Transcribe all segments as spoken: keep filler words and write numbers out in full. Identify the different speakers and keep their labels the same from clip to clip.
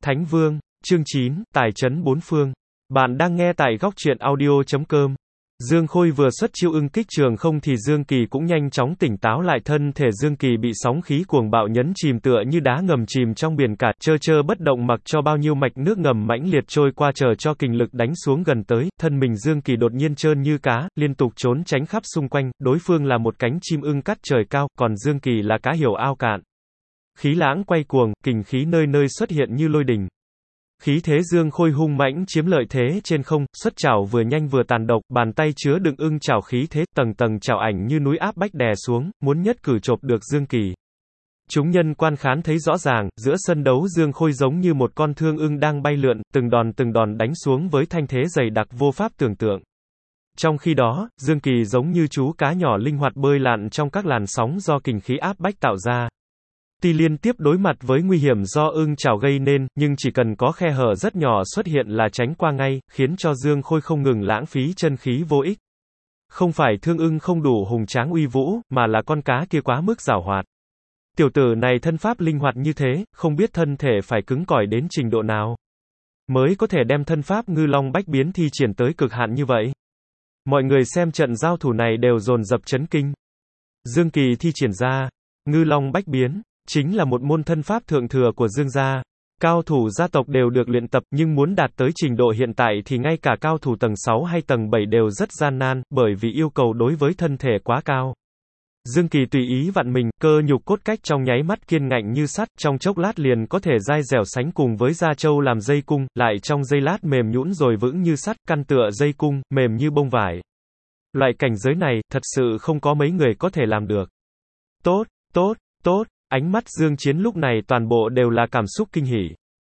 Speaker 1: Thánh Vương, chương chín, tài trấn bốn phương. Bạn đang nghe tại góc truyện audio chấm com. Dương Khôi vừa xuất chiêu ưng kích trường không thì Dương Kỳ cũng nhanh chóng tỉnh táo lại, thân thể Dương Kỳ bị sóng khí cuồng bạo nhấn chìm tựa như đá ngầm chìm trong biển cả, trơ trơ bất động mặc cho bao nhiêu mạch nước ngầm mãnh liệt trôi qua chờ cho kình lực đánh xuống gần tới, thân mình Dương Kỳ đột nhiên trơn như cá, liên tục trốn tránh khắp xung quanh, đối phương là một cánh chim ưng cắt trời cao, còn Dương Kỳ là cá hiểu ao cạn. Khí lãng quay cuồng, kình khí nơi nơi xuất hiện như lôi đình. Khí thế Dương Khôi hung mãnh chiếm lợi thế trên không, xuất chảo vừa nhanh vừa tàn độc, bàn tay chứa đựng ưng chảo khí thế, tầng tầng chảo ảnh như núi áp bách đè xuống, muốn nhất cử chộp được Dương Kỳ. Chúng nhân quan khán thấy rõ ràng, giữa sân đấu Dương Khôi giống như một con thương ưng đang bay lượn, từng đòn từng đòn đánh xuống với thanh thế dày đặc vô pháp tưởng tượng. Trong khi đó, Dương Kỳ giống như chú cá nhỏ linh hoạt bơi lặn trong các làn sóng do kình khí áp bách tạo ra. Tuy liên tiếp đối mặt với nguy hiểm do ưng chảo gây nên, nhưng chỉ cần có khe hở rất nhỏ xuất hiện là tránh qua ngay, khiến cho Dương Khôi không ngừng lãng phí chân khí vô ích. Không phải thương ưng không đủ hùng tráng uy vũ, mà là con cá kia quá mức giảo hoạt. Tiểu tử này thân pháp linh hoạt như thế, không biết thân thể phải cứng cỏi đến trình độ nào mới có thể đem thân pháp ngư long bách biến thi triển tới cực hạn như vậy. Mọi người xem trận giao thủ này đều dồn dập chấn kinh. Dương Kỳ thi triển ra ngư long bách biến chính là một môn thân pháp thượng thừa của Dương gia. Cao thủ gia tộc đều được luyện tập, nhưng muốn đạt tới trình độ hiện tại thì ngay cả cao thủ tầng sáu hay tầng bảy đều rất gian nan, bởi vì yêu cầu đối với thân thể quá cao. Dương Kỳ tùy ý vặn mình, cơ nhục cốt cách trong nháy mắt kiên ngạnh như sắt, trong chốc lát liền có thể dai dẻo sánh cùng với da trâu làm dây cung, lại trong giây lát mềm nhũn rồi vững như sắt, căn tựa dây cung, mềm như bông vải. Loại cảnh giới này, thật sự không có mấy người có thể làm được. Tốt, tốt, tốt. Ánh mắt Dương Chiến lúc này toàn bộ đều là cảm xúc kinh hỉ.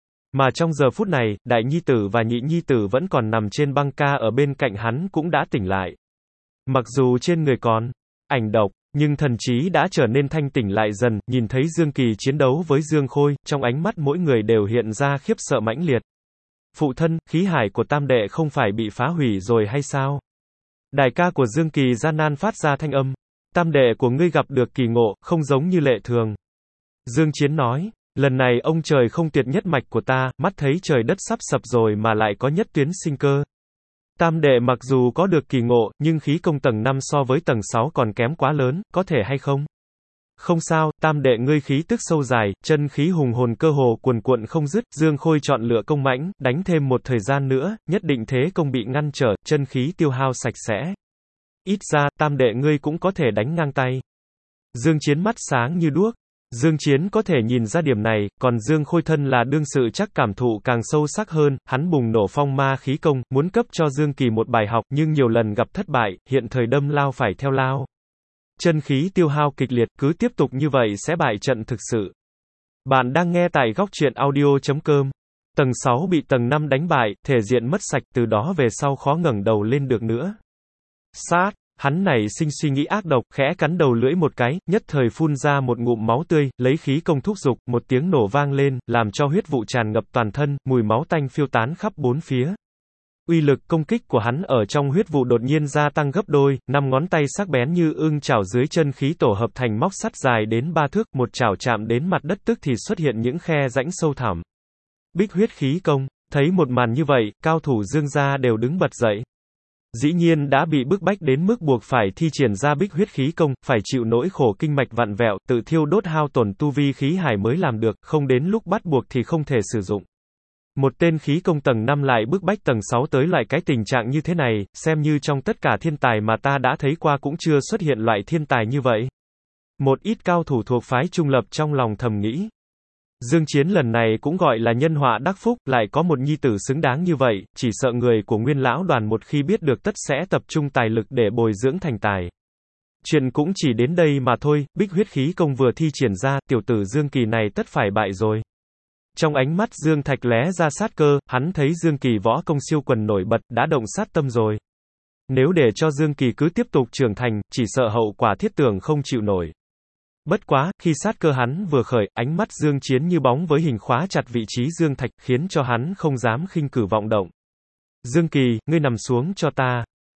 Speaker 1: Mà trong giờ phút này, đại nhi tử và nhị nhi tử vẫn còn nằm trên băng ca ở bên cạnh hắn cũng đã tỉnh lại. Mặc dù trên người còn ảnh độc, nhưng thần trí đã trở nên thanh tỉnh lại dần, nhìn thấy Dương Kỳ chiến đấu với Dương Khôi, trong ánh mắt mỗi người đều hiện ra khiếp sợ mãnh liệt. Phụ thân, khí hải của tam đệ không phải bị phá hủy rồi hay sao? Đại ca của Dương Kỳ gian nan phát ra thanh âm. Tam đệ của ngươi gặp được kỳ ngộ, không giống như lệ thường. Dương Chiến nói, lần này ông trời không tuyệt nhất mạch của ta, mắt thấy trời đất sắp sập rồi mà lại có nhất tuyến sinh cơ. Tam đệ mặc dù có được kỳ ngộ, nhưng khí công tầng năm so với tầng sáu còn kém quá lớn, có thể hay không? Không sao, tam đệ ngươi khí tức sâu dài, chân khí hùng hồn cơ hồ cuồn cuộn không dứt, Dương Khôi chọn lựa công mãnh, đánh thêm một thời gian nữa, nhất định thế công bị ngăn trở, chân khí tiêu hao sạch sẽ. Ít ra, tam đệ ngươi cũng có thể đánh ngang tay. Dương Chiến mắt sáng như đuốc. Dương Chiến có thể nhìn ra điểm này, còn Dương Khôi thân là đương sự chắc cảm thụ càng sâu sắc hơn, hắn bùng nổ phong ma khí công, muốn cấp cho Dương Kỳ một bài học, nhưng nhiều lần gặp thất bại, hiện thời đâm lao phải theo lao. Chân khí tiêu hao kịch liệt, cứ tiếp tục như vậy sẽ bại trận thực sự. Bạn đang nghe tại góc truyện audio chấm com. Tầng sáu bị tầng năm đánh bại, thể diện mất sạch, từ đó về sau khó ngẩng đầu lên được nữa. Sát, hắn này sinh suy nghĩ ác độc, khẽ cắn đầu lưỡi một cái, nhất thời phun ra một ngụm máu tươi, lấy khí công thúc dục, một tiếng nổ vang lên, làm cho huyết vụ tràn ngập toàn thân, mùi máu tanh phiêu tán khắp bốn phía. Uy lực công kích của hắn ở trong huyết vụ đột nhiên gia tăng gấp đôi, năm ngón tay sắc bén như ương chảo dưới chân khí tổ hợp thành móc sắt dài đến ba thước, một chảo chạm đến mặt đất tức thì xuất hiện những khe rãnh sâu thẳm. Bích huyết khí công, thấy một màn như vậy, cao thủ Dương gia đều đứng bật dậy. Dĩ nhiên đã bị bức bách đến mức buộc phải thi triển ra bích huyết khí công, phải chịu nỗi khổ kinh mạch vặn vẹo, tự thiêu đốt hao tổn tu vi khí hải mới làm được, không đến lúc bắt buộc thì không thể sử dụng. Một tên khí công tầng năm lại bức bách tầng sáu tới loại cái tình trạng như thế này, xem như trong tất cả thiên tài mà ta đã thấy qua cũng chưa xuất hiện loại thiên tài như vậy. Một ít cao thủ thuộc phái trung lập trong lòng thầm nghĩ. Dương Chiến lần này cũng gọi là nhân họa đắc phúc, lại có một nhi tử xứng đáng như vậy, chỉ sợ người của Nguyên lão đoàn một khi biết được tất sẽ tập trung tài lực để bồi dưỡng thành tài. Chuyện cũng chỉ đến đây mà thôi, bích huyết khí công vừa thi triển ra, tiểu tử Dương Kỳ này tất phải bại rồi. Trong ánh mắt Dương Thạch lóe ra sát cơ, hắn thấy Dương Kỳ võ công siêu quần nổi bật, đã động sát tâm rồi. Nếu để cho Dương Kỳ cứ tiếp tục trưởng thành, chỉ sợ hậu quả thiết tưởng không chịu nổi. Bất quá, khi sát cơ hắn vừa khởi, ánh mắt Dương Chiến như bóng với hình khóa chặt vị trí Dương Thạch, khiến cho hắn không dám khinh cử vọng động. Dương Kỳ, ngươi nằm xuống cho ta.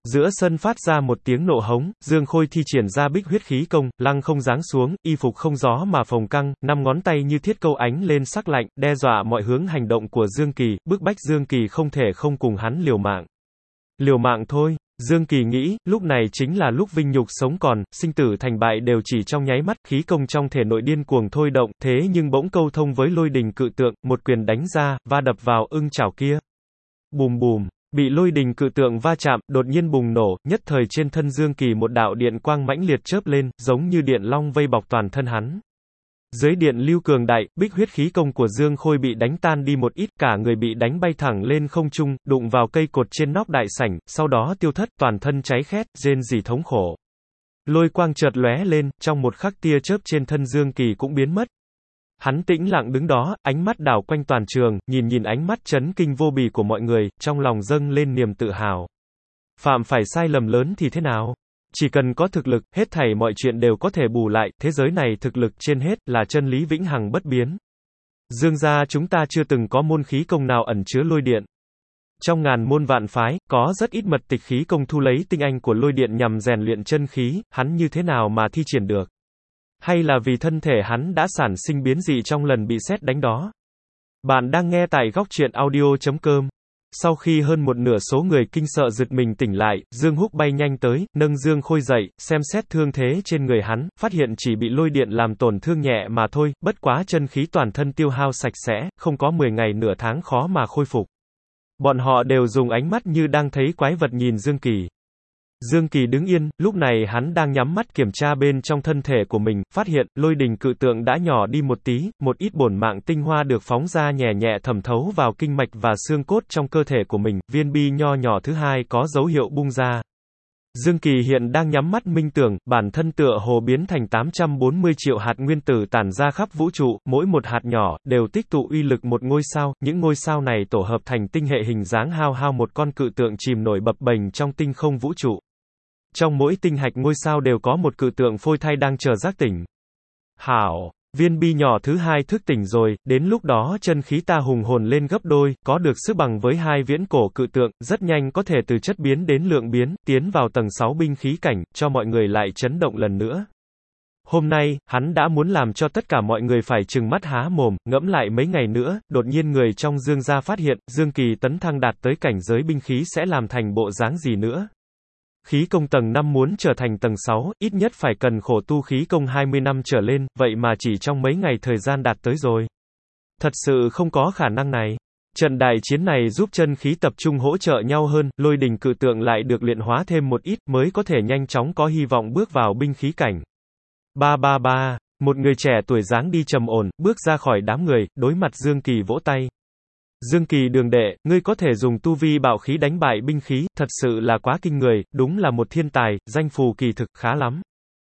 Speaker 1: Giữa sân phát ra một tiếng nộ hống, Dương Khôi thi triển ra bích huyết khí công, lăng không giáng xuống, y phục không gió mà phồng căng, năm ngón tay như thiết câu ánh lên sắc lạnh, đe dọa mọi hướng hành động của Dương Kỳ, bức bách Dương Kỳ không thể không cùng hắn liều mạng. Liều mạng thôi, Dương Kỳ nghĩ, lúc này chính là lúc vinh nhục sống còn, sinh tử thành bại đều chỉ trong nháy mắt, khí công trong thể nội điên cuồng thôi động, thế nhưng bỗng câu thông với lôi đình cự tượng, một quyền đánh ra, va đập vào ưng chảo kia. Bùm bùm. Bị lôi đình cự tượng va chạm, đột nhiên bùng nổ, nhất thời trên thân Dương Kỳ một đạo điện quang mãnh liệt chớp lên, giống như điện long vây bọc toàn thân hắn. Dưới điện lưu cường đại, bích huyết khí công của Dương Khôi bị đánh tan đi một ít, cả người bị đánh bay thẳng lên không trung, đụng vào cây cột trên nóc đại sảnh, sau đó tiêu thất, toàn thân cháy khét, rên rỉ thống khổ. Lôi quang chợt lóe lên, trong một khắc tia chớp trên thân Dương Kỳ cũng biến mất. Hắn tĩnh lặng đứng đó, ánh mắt đảo quanh toàn trường, nhìn nhìn ánh mắt chấn kinh vô bì của mọi người, trong lòng dâng lên niềm tự hào. Phạm phải sai lầm lớn thì thế nào? Chỉ cần có thực lực, hết thảy mọi chuyện đều có thể bù lại, thế giới này thực lực trên hết, là chân lý vĩnh hằng bất biến. Dương gia chúng ta chưa từng có môn khí công nào ẩn chứa lôi điện. Trong ngàn môn vạn phái, có rất ít mật tịch khí công thu lấy tinh anh của lôi điện nhằm rèn luyện chân khí, hắn như thế nào mà thi triển được? Hay là vì thân thể hắn đã sản sinh biến dị trong lần bị sét đánh đó? Bạn đang nghe tại góc truyện audio chấm com. Sau khi hơn một nửa số người kinh sợ giật mình tỉnh lại, Dương Húc bay nhanh tới, nâng Dương Khôi dậy, xem xét thương thế trên người hắn, phát hiện chỉ bị lôi điện làm tổn thương nhẹ mà thôi, bất quá chân khí toàn thân tiêu hao sạch sẽ, không có mười ngày nửa tháng khó mà khôi phục. Bọn họ đều dùng ánh mắt như đang thấy quái vật nhìn Dương Kỳ. Dương Kỳ đứng yên, lúc này hắn đang nhắm mắt kiểm tra bên trong thân thể của mình, phát hiện, lôi đình cự tượng đã nhỏ đi một tí, một ít bổn mạng tinh hoa được phóng ra nhẹ nhẹ thẩm thấu vào kinh mạch và xương cốt trong cơ thể của mình, viên bi nho nhỏ thứ hai có dấu hiệu bung ra. Dương Kỳ hiện đang nhắm mắt minh tưởng, bản thân tựa hồ biến thành tám trăm bốn mươi triệu hạt nguyên tử tản ra khắp vũ trụ, mỗi một hạt nhỏ, đều tích tụ uy lực một ngôi sao, những ngôi sao này tổ hợp thành tinh hệ hình dáng hao hao một con cự tượng chìm nổi bập bềnh trong tinh không vũ trụ. Trong mỗi tinh hạch ngôi sao đều có một cự tượng phôi thai đang chờ giác tỉnh. Hảo, viên bi nhỏ thứ hai thức tỉnh rồi, đến lúc đó chân khí ta hùng hồn lên gấp đôi, có được sức bằng với hai viễn cổ cự tượng, rất nhanh có thể từ chất biến đến lượng biến, tiến vào tầng sáu binh khí cảnh, cho mọi người lại chấn động lần nữa. Hôm nay, hắn đã muốn làm cho tất cả mọi người phải trừng mắt há mồm, ngẫm lại mấy ngày nữa, đột nhiên người trong Dương gia phát hiện, Dương Kỳ tấn thăng đạt tới cảnh giới binh khí sẽ làm thành bộ dáng gì nữa. Khí công tầng năm muốn trở thành tầng sáu, ít nhất phải cần khổ tu khí công hai mươi năm trở lên, vậy mà chỉ trong mấy ngày thời gian đạt tới rồi. Thật sự không có khả năng này. Trận đại chiến này giúp chân khí tập trung hỗ trợ nhau hơn, lôi đình cự tượng lại được luyện hóa thêm một ít, mới có thể nhanh chóng có hy vọng bước vào binh khí cảnh. Ba ba ba, một người trẻ tuổi dáng đi trầm ổn, bước ra khỏi đám người, đối mặt Dương Kỳ vỗ tay. Dương Kỳ đường đệ, ngươi có thể dùng tu vi bạo khí đánh bại binh khí, thật sự là quá kinh người, đúng là một thiên tài, danh phù kỳ thực khá lắm.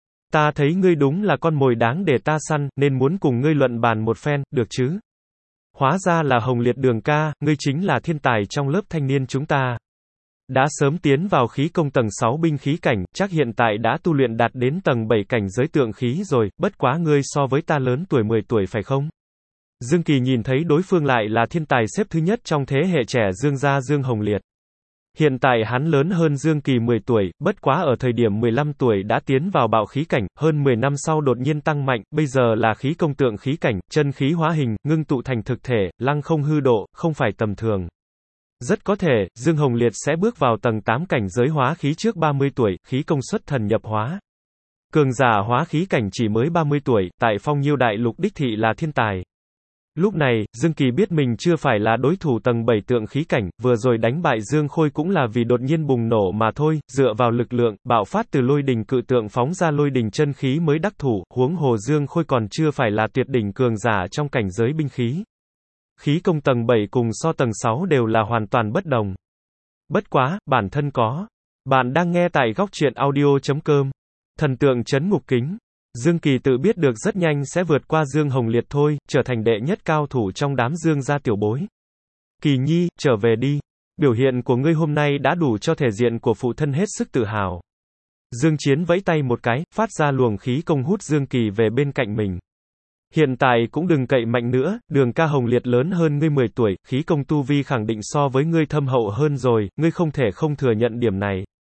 Speaker 1: Ta thấy ngươi đúng là con mồi đáng để ta săn, nên muốn cùng ngươi luận bàn một phen, được chứ? Hóa ra là Hồng Liệt Đường ca, ngươi chính là thiên tài trong lớp thanh niên chúng ta. Đã sớm tiến vào khí công tầng sáu binh khí cảnh, chắc hiện tại đã tu luyện đạt đến tầng bảy cảnh giới tượng khí rồi, bất quá ngươi so với ta lớn tuổi mười tuổi phải không? Dương Kỳ nhìn thấy đối phương lại là thiên tài xếp thứ nhất trong thế hệ trẻ Dương gia Dương Hồng Liệt. Hiện tại hắn lớn hơn Dương Kỳ mười tuổi, bất quá ở thời điểm mười lăm tuổi đã tiến vào bạo khí cảnh, hơn mười năm sau đột nhiên tăng mạnh, bây giờ là khí công tượng khí cảnh, chân khí hóa hình, ngưng tụ thành thực thể, lăng không hư độ, không phải tầm thường. Rất có thể, Dương Hồng Liệt sẽ bước vào tầng tám cảnh giới hóa khí trước ba mươi tuổi, khí công xuất thần nhập hóa. Cường giả hóa khí cảnh chỉ mới ba mươi tuổi, tại Phong Nhiêu đại lục đích thị là thiên tài. Lúc này, Dương Kỳ biết mình chưa phải là đối thủ tầng bảy tượng khí cảnh, vừa rồi đánh bại Dương Khôi cũng là vì đột nhiên bùng nổ mà thôi, dựa vào lực lượng, bạo phát từ lôi đình cự tượng phóng ra lôi đình chân khí mới đắc thủ, huống hồ Dương Khôi còn chưa phải là tuyệt đỉnh cường giả trong cảnh giới binh khí. Khí công tầng bảy cùng so tầng sáu đều là hoàn toàn bất đồng. Bất quá, bản thân có. Bạn đang nghe tại góc truyện audio chấm com. Thần tượng trấn ngục kính. Dương Kỳ tự biết được rất nhanh sẽ vượt qua Dương Hồng Liệt thôi, trở thành đệ nhất cao thủ trong đám Dương gia tiểu bối. Kỳ nhi, trở về đi. Biểu hiện của ngươi hôm nay đã đủ cho thể diện của phụ thân hết sức tự hào. Dương Chiến vẫy tay một cái, phát ra luồng khí công hút Dương Kỳ về bên cạnh mình. Hiện tại cũng đừng cậy mạnh nữa, Đường ca Hồng Liệt lớn hơn ngươi mười tuổi, khí công tu vi khẳng định so với ngươi thâm hậu hơn rồi, ngươi không thể không thừa nhận điểm này.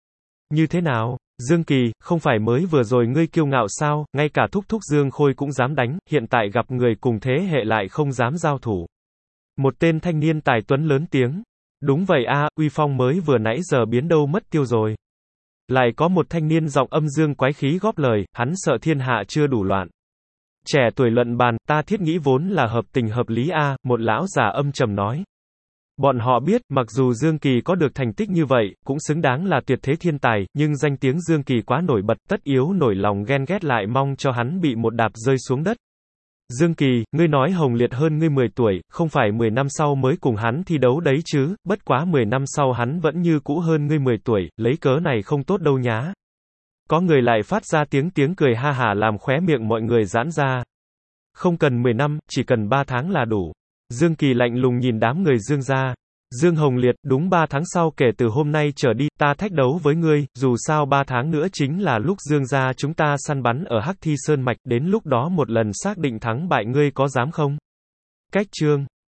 Speaker 1: Như thế nào? Dương Kỳ, không phải mới vừa rồi ngươi kiêu ngạo sao, ngay cả thúc thúc Dương Khôi cũng dám đánh, hiện tại gặp người cùng thế hệ lại không dám giao thủ. Một tên thanh niên tài tuấn lớn tiếng. Đúng vậy a, uy phong mới vừa nãy giờ biến đâu mất tiêu rồi. Lại có một thanh niên giọng âm dương quái khí góp lời, hắn sợ thiên hạ chưa đủ loạn. Trẻ tuổi luận bàn, ta thiết nghĩ vốn là hợp tình hợp lý a, một lão già âm trầm nói. Bọn họ biết, mặc dù Dương Kỳ có được thành tích như vậy, cũng xứng đáng là tuyệt thế thiên tài, nhưng danh tiếng Dương Kỳ quá nổi bật, tất yếu nổi lòng ghen ghét lại mong cho hắn bị một đạp rơi xuống đất. Dương Kỳ, ngươi nói Hồng Liệt hơn ngươi mười tuổi, không phải mười năm sau mới cùng hắn thi đấu đấy chứ, bất quá mười năm sau hắn vẫn như cũ hơn ngươi mười tuổi, lấy cớ này không tốt đâu nhá. Có người lại phát ra tiếng tiếng cười ha hả làm khóe miệng mọi người giãn ra. Không cần mười năm, chỉ cần ba tháng là đủ. Dương Kỳ lạnh lùng nhìn đám người Dương gia. Dương Hồng Liệt, đúng ba tháng sau kể từ hôm nay trở đi, ta thách đấu với ngươi, dù sao ba tháng nữa chính là lúc Dương gia chúng ta săn bắn ở Hắc Thi Sơn Mạch, đến lúc đó một lần xác định thắng bại ngươi có dám không? Cách chương